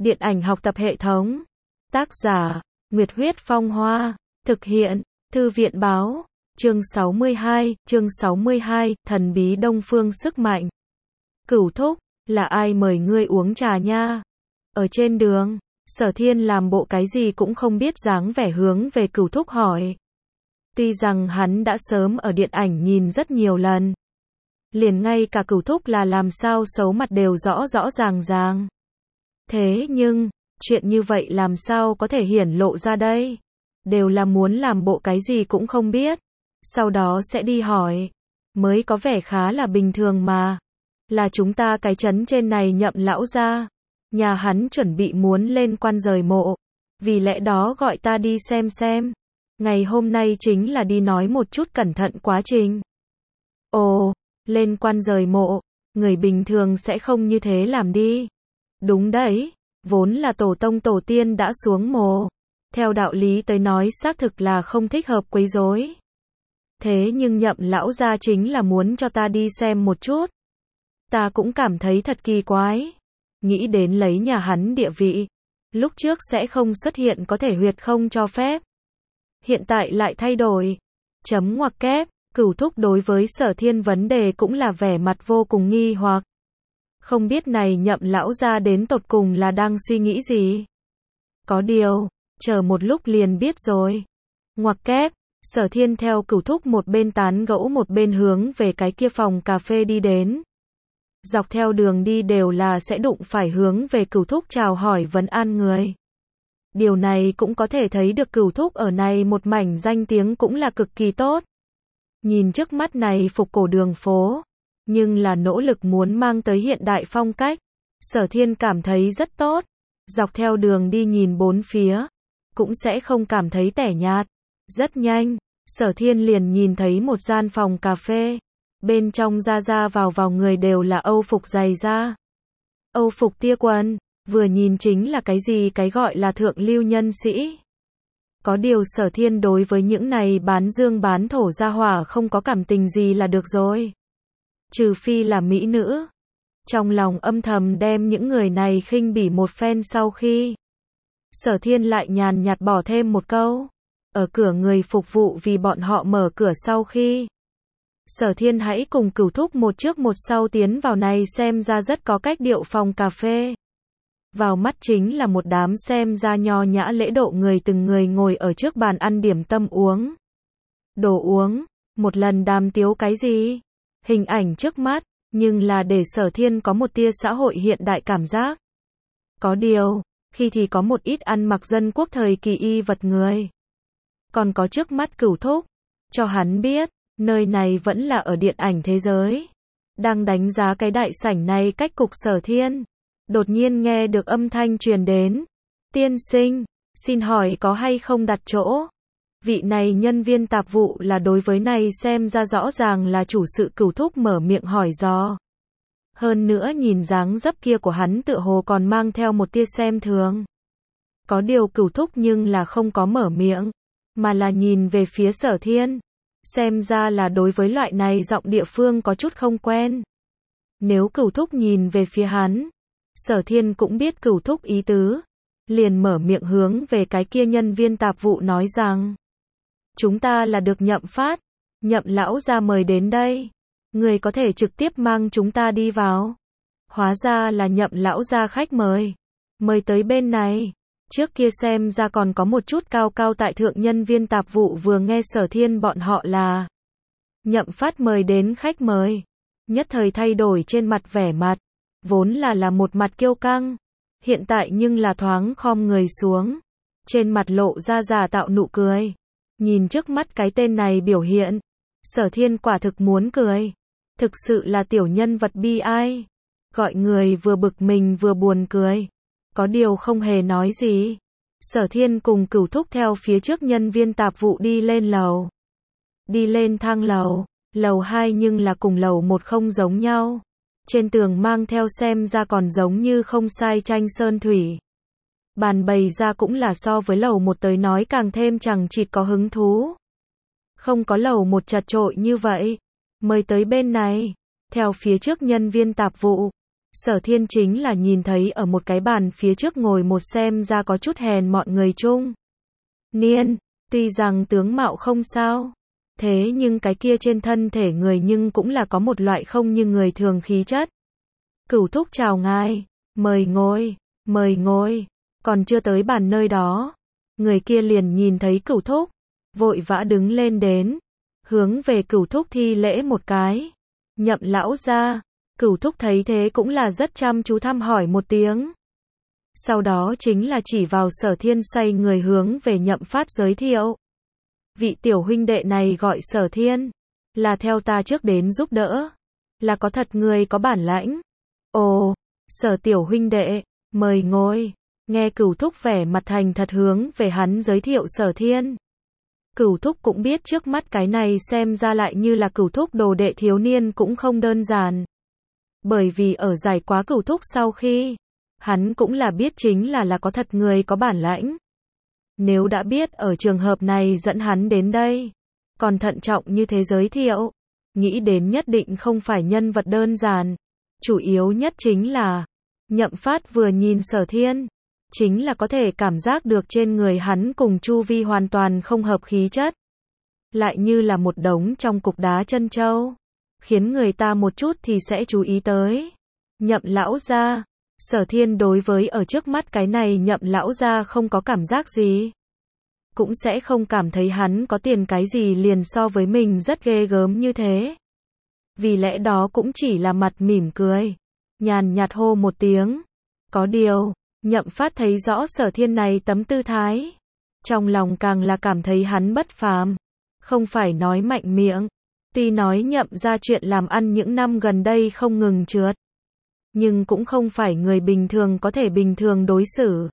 Điện ảnh học tập hệ thống. Tác giả, Nguyệt Huyết Phong Hoa. Thực hiện, Thư viện Báo. Chương 62, thần bí đông phương sức mạnh. Cửu thúc, là ai mời ngươi uống trà nha? Ở trên đường, Sở Thiên làm bộ cái gì cũng không biết dáng vẻ hướng về Cửu thúc hỏi. Tuy rằng hắn đã sớm ở điện ảnh nhìn rất nhiều lần. Liền ngay cả Cửu thúc là làm sao xấu mặt đều rõ rõ ràng ràng. Thế nhưng, chuyện như vậy làm sao có thể hiển lộ ra đây? Đều là muốn làm bộ cái gì cũng không biết. Sau đó sẽ đi hỏi. Mới có vẻ khá là bình thường mà. Là chúng ta cái trấn trên này Nhậm lão gia. Nhà hắn chuẩn bị muốn lên quan rời mộ. Vì lẽ đó gọi ta đi xem. Ngày hôm nay chính là đi nói một chút cẩn thận quá trình. Ồ, lên quan rời mộ. Người bình thường sẽ không như thế làm đi. Đúng đấy, vốn là tổ tông tổ tiên đã xuống mồ. Theo đạo lý tới nói xác thực là không thích hợp quấy rối. Thế nhưng Nhậm lão gia chính là muốn cho ta đi xem một chút. Ta cũng cảm thấy thật kỳ quái. Nghĩ đến lấy nhà hắn địa vị. Lúc trước sẽ không xuất hiện có thể huyệt không cho phép. Hiện tại lại thay đổi. Chấm ngoặc kép, Cửu thúc đối với Sở Thiên vấn đề cũng là vẻ mặt vô cùng nghi hoặc. Không biết này Nhậm lão gia đến tột cùng là đang suy nghĩ gì? Có điều, chờ một lúc liền biết rồi. Ngoặc kép, Sở Thiên theo Cửu thúc một bên tán gẫu một bên hướng về cái kia phòng cà phê đi đến. Dọc theo đường đi đều là sẽ đụng phải hướng về Cửu thúc chào hỏi vấn an người. Điều này cũng có thể thấy được Cửu thúc ở này một mảnh danh tiếng cũng là cực kỳ tốt. Nhìn trước mắt này phục cổ đường phố, nhưng là nỗ lực muốn mang tới hiện đại phong cách. Sở Thiên cảm thấy rất tốt. Dọc theo đường đi nhìn bốn phía, cũng sẽ không cảm thấy tẻ nhạt. Rất nhanh, Sở Thiên liền nhìn thấy một gian phòng cà phê. Bên trong ra vào người đều là Âu phục giày da. Âu phục tia quần, vừa nhìn chính là cái gì cái gọi là thượng lưu nhân sĩ. Có điều Sở Thiên đối với những này bán dương bán thổ gia hỏa không có cảm tình gì là được rồi. Trừ phi là mỹ nữ. Trong lòng âm thầm đem những người này khinh bỉ một phen sau khi. Sở Thiên lại nhàn nhạt bỏ thêm một câu. Ở cửa người phục vụ vì bọn họ mở cửa sau khi. Sở Thiên hãy cùng Cửu thúc một trước một sau tiến vào này xem ra rất có cách điệu phòng cà phê. Vào mắt chính là một đám xem ra nho nhã lễ độ người từng người ngồi ở trước bàn ăn điểm tâm uống. Đồ uống, một lần đàm tiếu cái gì? Hình ảnh trước mắt, nhưng là để Sở Thiên có một tia xã hội hiện đại cảm giác. Có điều, khi thì có một ít ăn mặc dân quốc thời kỳ y vật người. Còn có trước mắt Cửu thúc, cho hắn biết, nơi này vẫn là ở điện ảnh thế giới. Đang đánh giá cái đại sảnh này cách cục Sở Thiên. Đột nhiên nghe được âm thanh truyền đến. Tiên sinh, xin hỏi có hay không đặt chỗ? Vị này nhân viên tạp vụ là đối với này xem ra rõ ràng là chủ sự Cửu thúc mở miệng hỏi dò. Hơn nữa nhìn dáng dấp kia của hắn tựa hồ còn mang theo một tia xem thường. Có điều Cửu thúc nhưng là không có mở miệng, mà là nhìn về phía Sở Thiên. Xem ra là đối với loại này giọng địa phương có chút không quen. Nếu Cửu thúc nhìn về phía hắn, Sở Thiên cũng biết Cửu thúc ý tứ. Liền mở miệng hướng về cái kia nhân viên tạp vụ nói rằng. Chúng ta là được Nhậm phát. Nhậm lão gia mời đến đây. Người có thể trực tiếp mang chúng ta đi vào. Hóa ra là Nhậm lão gia khách mời. Mời tới bên này. Trước kia xem ra còn có một chút cao cao tại thượng nhân viên tạp vụ vừa nghe Sở Thiên bọn họ là Nhậm phát mời đến khách mời. Nhất thời thay đổi trên mặt vẻ mặt. Vốn là một mặt kiêu căng. Hiện tại nhưng là thoáng khom người xuống. Trên mặt lộ ra giả tạo nụ cười. Nhìn trước mắt cái tên này biểu hiện. Sở Thiên quả thực muốn cười. Thực sự là tiểu nhân vật bi ai. Gọi người vừa bực mình vừa buồn cười. Có điều không hề nói gì. Sở Thiên cùng Cửu thúc theo phía trước nhân viên tạp vụ đi lên lầu. Đi lên thang lầu. Lầu 2 nhưng là cùng lầu 1 không giống nhau. Trên tường mang theo xem ra còn giống như không sai tranh sơn thủy. Bàn bày ra cũng là so với lầu 1 tới nói càng thêm chẳng chịt có hứng thú. Không có lầu 1 chật chội như vậy. Mời tới bên này. Theo phía trước nhân viên tạp vụ. Sở Thiên chính là nhìn thấy ở một cái bàn phía trước ngồi một xem ra có chút hèn mọn người trung niên, tuy rằng tướng mạo không sao, thế nhưng cái kia trên thân thể người nhưng cũng là có một loại không như người thường khí chất. Cửu thúc chào ngài, mời ngồi, mời ngồi, còn chưa tới bàn nơi đó, người kia liền nhìn thấy Cửu thúc, vội vã đứng lên đến, hướng về Cửu thúc thi lễ một cái. Nhậm lão gia. Cửu thúc thấy thế cũng là rất chăm chú thăm hỏi một tiếng. Sau đó chính là chỉ vào Sở Thiên xoay người hướng về Nhậm Phát giới thiệu. Vị tiểu huynh đệ này gọi Sở Thiên, là theo ta trước đến giúp đỡ, là có thật người có bản lãnh. Ồ, Sở tiểu huynh đệ, mời ngồi. Nghe Cửu thúc vẻ mặt thành thật hướng về hắn giới thiệu Sở Thiên. Cửu thúc cũng biết trước mắt cái này xem ra lại như là Cửu thúc đồ đệ thiếu niên cũng không đơn giản. Bởi vì ở giải quá Cửu thúc sau khi, hắn cũng là biết chính là có thật người có bản lãnh. Nếu đã biết ở trường hợp này dẫn hắn đến đây, còn thận trọng như thế giới thiệu, nghĩ đến nhất định không phải nhân vật đơn giản. Chủ yếu nhất chính là, Nhậm Phát vừa nhìn Sở Thiên, chính là có thể cảm giác được trên người hắn cùng chu vi hoàn toàn không hợp khí chất. Lại như là một đống trong cục đá chân châu, khiến người ta một chút thì sẽ chú ý tới. Nhậm lão gia. Sở Thiên đối với ở trước mắt cái này Nhậm lão gia không có cảm giác gì. Cũng sẽ không cảm thấy hắn có tiền cái gì liền so với mình rất ghê gớm như thế. Vì lẽ đó cũng chỉ là mặt mỉm cười, nhàn nhạt hô một tiếng. Có điều, Nhậm Phát thấy rõ Sở Thiên này tấm tư thái, trong lòng càng là cảm thấy hắn bất phàm. Không phải nói mạnh miệng, tuy nói Nhậm ra chuyện làm ăn những năm gần đây không ngừng trượt, nhưng cũng không phải người bình thường có thể bình thường đối xử.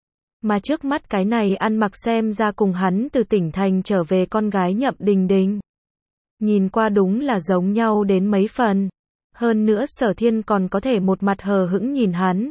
Mà trước mắt cái này ăn mặc xem ra cùng hắn từ tỉnh thành trở về con gái Nhậm Đình Đình, nhìn qua đúng là giống nhau đến mấy phần. Hơn nữa Sở Thiên còn có thể một mặt hờ hững nhìn hắn,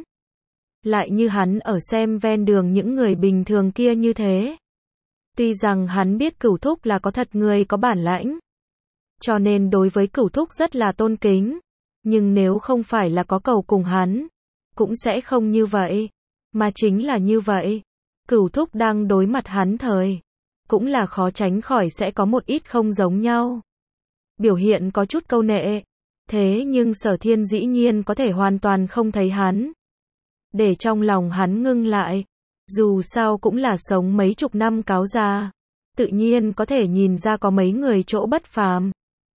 lại như hắn ở xem ven đường những người bình thường kia như thế. Tuy rằng hắn biết Cửu thúc là có thật người có bản lãnh, cho nên đối với Cửu thúc rất là tôn kính, nhưng nếu không phải là có cầu cùng hắn, cũng sẽ không như vậy. Mà chính là như vậy, Cửu thúc đang đối mặt hắn thời, cũng là khó tránh khỏi sẽ có một ít không giống nhau. Biểu hiện có chút câu nệ, thế nhưng Sở Thiên dĩ nhiên có thể hoàn toàn không thấy hắn, để trong lòng hắn ngưng lại. Dù sao cũng là sống mấy chục năm cáo già, tự nhiên có thể nhìn ra có mấy người chỗ bất phàm.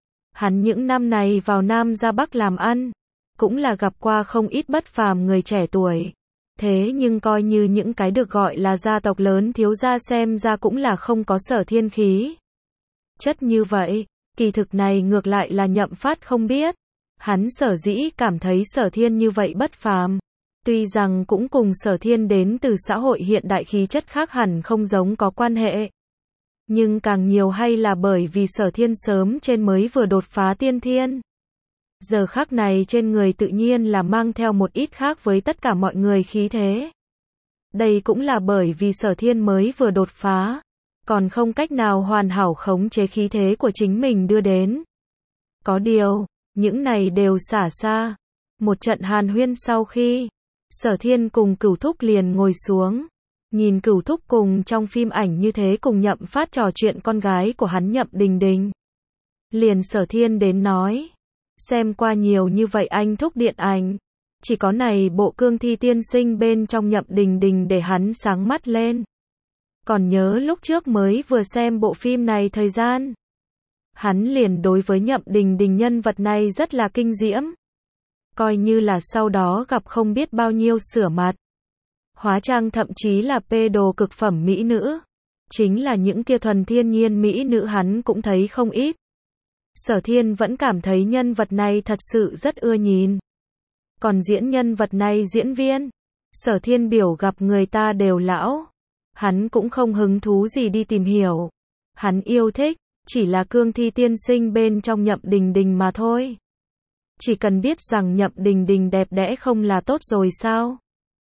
Hắn những năm này vào Nam ra Bắc làm ăn, cũng là gặp qua không ít bất phàm người trẻ tuổi. Thế nhưng coi như những cái được gọi là gia tộc lớn thiếu gia xem ra cũng là không có Sở Thiên khí chất như vậy. Kỳ thực này ngược lại là Nhậm Phát không biết. Hắn sở dĩ cảm thấy Sở Thiên như vậy bất phàm, tuy rằng cũng cùng Sở Thiên đến từ xã hội hiện đại khí chất khác hẳn không giống có quan hệ. Nhưng càng nhiều hay là bởi vì Sở Thiên sớm trên mới vừa đột phá tiên thiên. Giờ khắc này trên người tự nhiên là mang theo một ít khác với tất cả mọi người khí thế. Đây cũng là bởi vì Sở Thiên mới vừa đột phá, còn không cách nào hoàn hảo khống chế khí thế của chính mình đưa đến. Có điều, những này đều xả xa. Một trận hàn huyên sau khi, Sở Thiên cùng Cửu thúc liền ngồi xuống. Nhìn Cửu thúc cùng trong phim ảnh như thế cùng Nhậm Phát trò chuyện con gái của hắn Nhậm Đình Đình. Liền Sở Thiên đến nói, xem qua nhiều như vậy anh thúc điện ảnh, chỉ có này bộ Cương Thi Tiên Sinh bên trong Nhậm Đình Đình để hắn sáng mắt lên. Còn nhớ lúc trước mới vừa xem bộ phim này thời gian, hắn liền đối với Nhậm Đình Đình nhân vật này rất là kinh diễm. Coi như là sau đó gặp không biết bao nhiêu sửa mặt, hóa trang thậm chí là đồ cực phẩm mỹ nữ. Chính là những kia thuần thiên nhiên mỹ nữ hắn cũng thấy không ít. Sở Thiên vẫn cảm thấy nhân vật này thật sự rất ưa nhìn. Còn diễn nhân vật này diễn viên, Sở Thiên biểu gặp người ta đều lão. Hắn cũng không hứng thú gì đi tìm hiểu. Hắn yêu thích, chỉ là Cương Thi Tiên Sinh bên trong Nhậm Đình Đình mà thôi. Chỉ cần biết rằng Nhậm Đình Đình đẹp đẽ không là tốt rồi sao?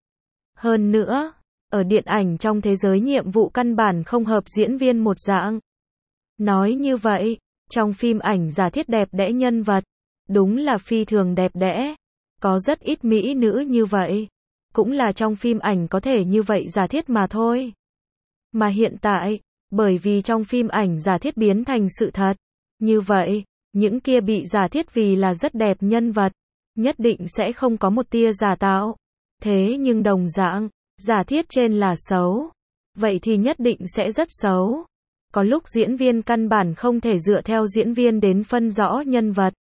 Hơn nữa, ở điện ảnh trong thế giới nhiệm vụ căn bản không hợp diễn viên một dạng. Nói như vậy, trong phim ảnh giả thiết đẹp đẽ nhân vật, đúng là phi thường đẹp đẽ. Có rất ít mỹ nữ như vậy. Cũng là trong phim ảnh có thể như vậy giả thiết mà thôi. Mà hiện tại, bởi vì trong phim ảnh giả thiết biến thành sự thật. Như vậy, những kia bị giả thiết vì là rất đẹp nhân vật, nhất định sẽ không có một tia giả tạo. Thế nhưng đồng dạng, giả thiết trên là xấu. Vậy thì nhất định sẽ rất xấu. Có lúc diễn viên căn bản không thể dựa theo diễn viên đến phân rõ nhân vật.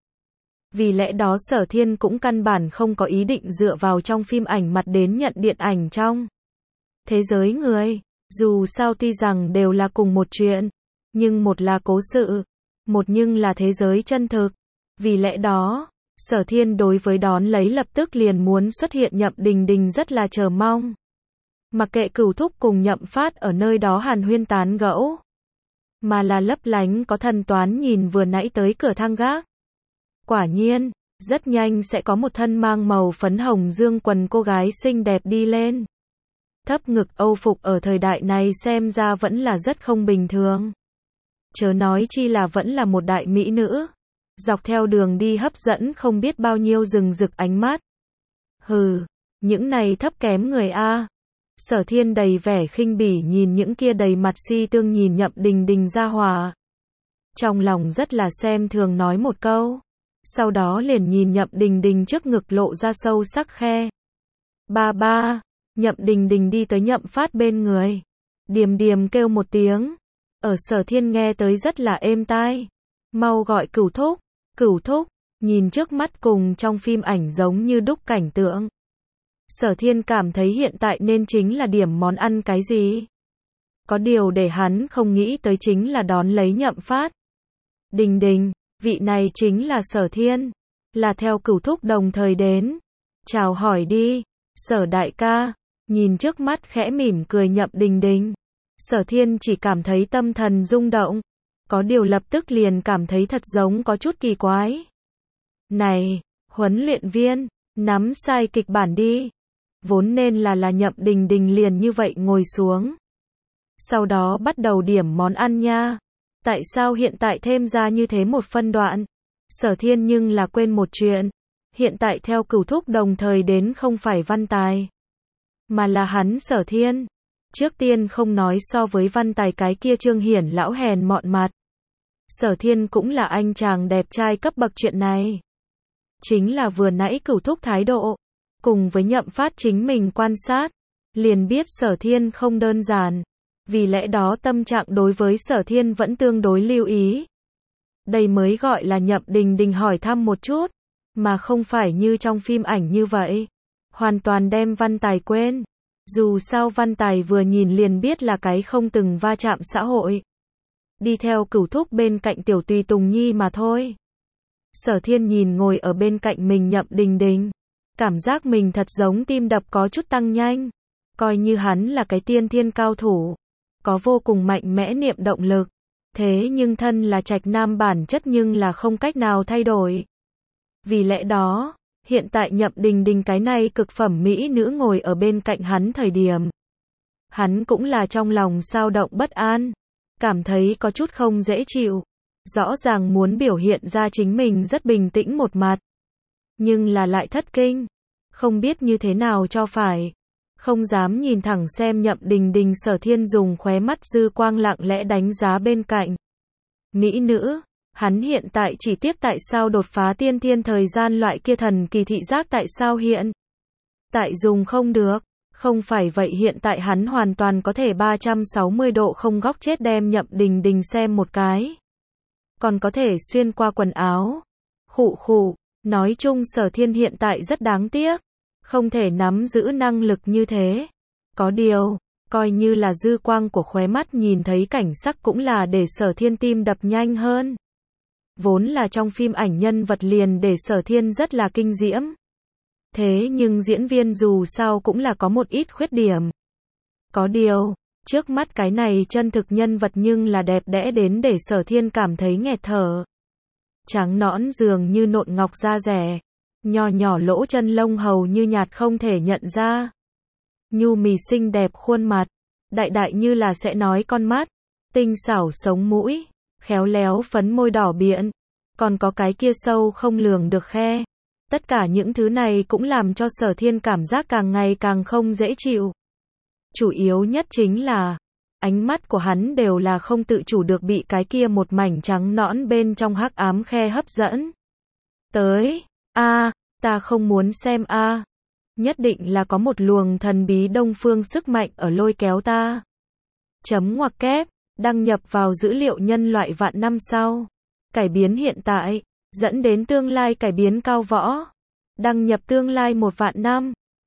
Vì lẽ đó Sở Thiên cũng căn bản không có ý định dựa vào trong phim ảnh mặt đến nhận điện ảnh trong thế giới người. Dù sao tuy rằng đều là cùng một chuyện, nhưng một là cố sự, một nhưng là thế giới chân thực. Vì lẽ đó, Sở Thiên đối với đón lấy lập tức liền muốn xuất hiện Nhậm Đình Đình rất là chờ mong. Mặc kệ Cửu Thúc cùng Nhậm Phát ở nơi đó hàn huyên tán gẫu, mà là lấp lánh có thần toán nhìn vừa nãy tới cửa thang gác. Quả nhiên, rất nhanh sẽ có một thân mang màu phấn hồng dương quần cô gái xinh đẹp đi lên. Thấp ngực Âu phục ở thời đại này xem ra vẫn là rất không bình thường. Chớ nói chi là vẫn là một đại mỹ nữ. Dọc theo đường đi hấp dẫn không biết bao nhiêu rừng rực ánh mắt. Hừ, những này thấp kém người a. Sở Thiên đầy vẻ khinh bỉ nhìn những kia đầy mặt si tương nhìn Nhậm Đình Đình ra hòa. Trong lòng rất là xem thường nói một câu. Sau đó liền nhìn Nhậm Đình Đình trước ngực lộ ra sâu sắc khe. Ba ba, Nhậm Đình Đình đi tới Nhậm Phát bên người. Điềm điềm kêu một tiếng. Ở Sở Thiên nghe tới rất là êm tai. Mau gọi Cửu Thúc, Cửu Thúc, nhìn trước mắt cùng trong phim ảnh giống như đúc cảnh tượng. Sở Thiên cảm thấy hiện tại nên chính là điểm món ăn cái gì. Có điều để hắn không nghĩ tới chính là đón lấy Nhậm Phát. Đình Đình, vị này chính là Sở Thiên, là theo Cửu Thúc đồng thời đến. Chào hỏi đi, Sở đại ca, nhìn trước mắt khẽ mỉm cười Nhậm Đình Đình. Sở Thiên chỉ cảm thấy tâm thần rung động, có điều lập tức liền cảm thấy thật giống có chút kỳ quái. Này, huấn luyện viên, nắm sai kịch bản đi. Vốn nên là Nhậm Đình Đình liền như vậy ngồi xuống. Sau đó bắt đầu điểm món ăn nha. Tại sao hiện tại thêm ra như thế một phân đoạn? Sở Thiên nhưng là quên một chuyện. Hiện tại theo Cửu Thúc đồng thời đến không phải Văn Tài, mà là hắn Sở Thiên. Trước tiên không nói so với Văn Tài cái kia Trương Hiển lão hèn mọn mặt. Sở Thiên cũng là anh chàng đẹp trai cấp bậc chuyện này. Chính là vừa nãy Cửu Thúc thái độ, cùng với Nhậm Phát chính mình quan sát, liền biết Sở Thiên không đơn giản. Vì lẽ đó tâm trạng đối với Sở Thiên vẫn tương đối lưu ý. Đây mới gọi là Nhậm Đình Đình hỏi thăm một chút, mà không phải như trong phim ảnh như vậy. Hoàn toàn đem Văn Tài quên. Dù sao Văn Tài vừa nhìn liền biết là cái không từng va chạm xã hội. Đi theo Cửu Thúc bên cạnh tiểu tùy tùng nhi mà thôi. Sở Thiên nhìn ngồi ở bên cạnh mình Nhậm Đình Đình. Cảm giác mình thật giống tim đập có chút tăng nhanh. Coi như hắn là cái tiên thiên cao thủ. Có vô cùng mạnh mẽ niệm động lực. Thế nhưng thân là trạch nam bản chất nhưng là không cách nào thay đổi. Vì lẽ đó, hiện tại Nhậm Đình Đình cái này cực phẩm mỹ nữ ngồi ở bên cạnh hắn thời điểm. Hắn cũng là trong lòng xao động bất an. Cảm thấy có chút không dễ chịu. Rõ ràng muốn biểu hiện ra chính mình rất bình tĩnh một mặt. Nhưng là lại thất kinh. Không biết như thế nào cho phải. Không dám nhìn thẳng xem Nhậm Đình Đình. Sở Thiên dùng khóe mắt dư quang lặng lẽ đánh giá bên cạnh. Mỹ nữ, hắn hiện tại chỉ tiếc tại sao đột phá tiên thiên thời gian loại kia thần kỳ thị giác tại sao hiện tại dùng không được. Không phải vậy hiện tại hắn hoàn toàn có thể 360 độ không góc chết đem Nhậm Đình Đình xem một cái. Còn có thể xuyên qua quần áo. Khụ khụ, nói chung Sở Thiên hiện tại rất đáng tiếc. Không thể nắm giữ năng lực như thế. Có điều, coi như là dư quang của khóe mắt nhìn thấy cảnh sắc cũng là để Sở Thiên tim đập nhanh hơn. Vốn là trong phim ảnh nhân vật liền để Sở Thiên rất là kinh diễm. Thế nhưng diễn viên dù sao cũng là có một ít khuyết điểm. Có điều, trước mắt cái này chân thực nhân vật nhưng là đẹp đẽ đến để Sở Thiên cảm thấy nghẹt thở. Trắng nõn dường như nộn ngọc da rẻ. Nhỏ nhỏ lỗ chân lông hầu như nhạt không thể nhận ra. Nhu mì xinh đẹp khuôn mặt. Đại đại như là sẽ nói con mắt. Tinh xảo sống mũi. Khéo léo phấn môi đỏ biện. Còn có cái kia sâu không lường được khe. Tất cả những thứ này cũng làm cho Sở Thiên cảm giác càng ngày càng không dễ chịu. Chủ yếu nhất chính là, ánh mắt của hắn đều là không tự chủ được bị cái kia một mảnh trắng nõn bên trong hắc ám khe hấp dẫn. Tới, ta không muốn xem nhất định là có một luồng thần bí đông phương sức mạnh ở lôi kéo ta. Chấm ngoặc kép, đăng nhập vào dữ liệu nhân loại vạn năm sau. Cải biến hiện tại, dẫn đến tương lai cải biến cao võ. Đăng nhập tương lai 1 vạn năm.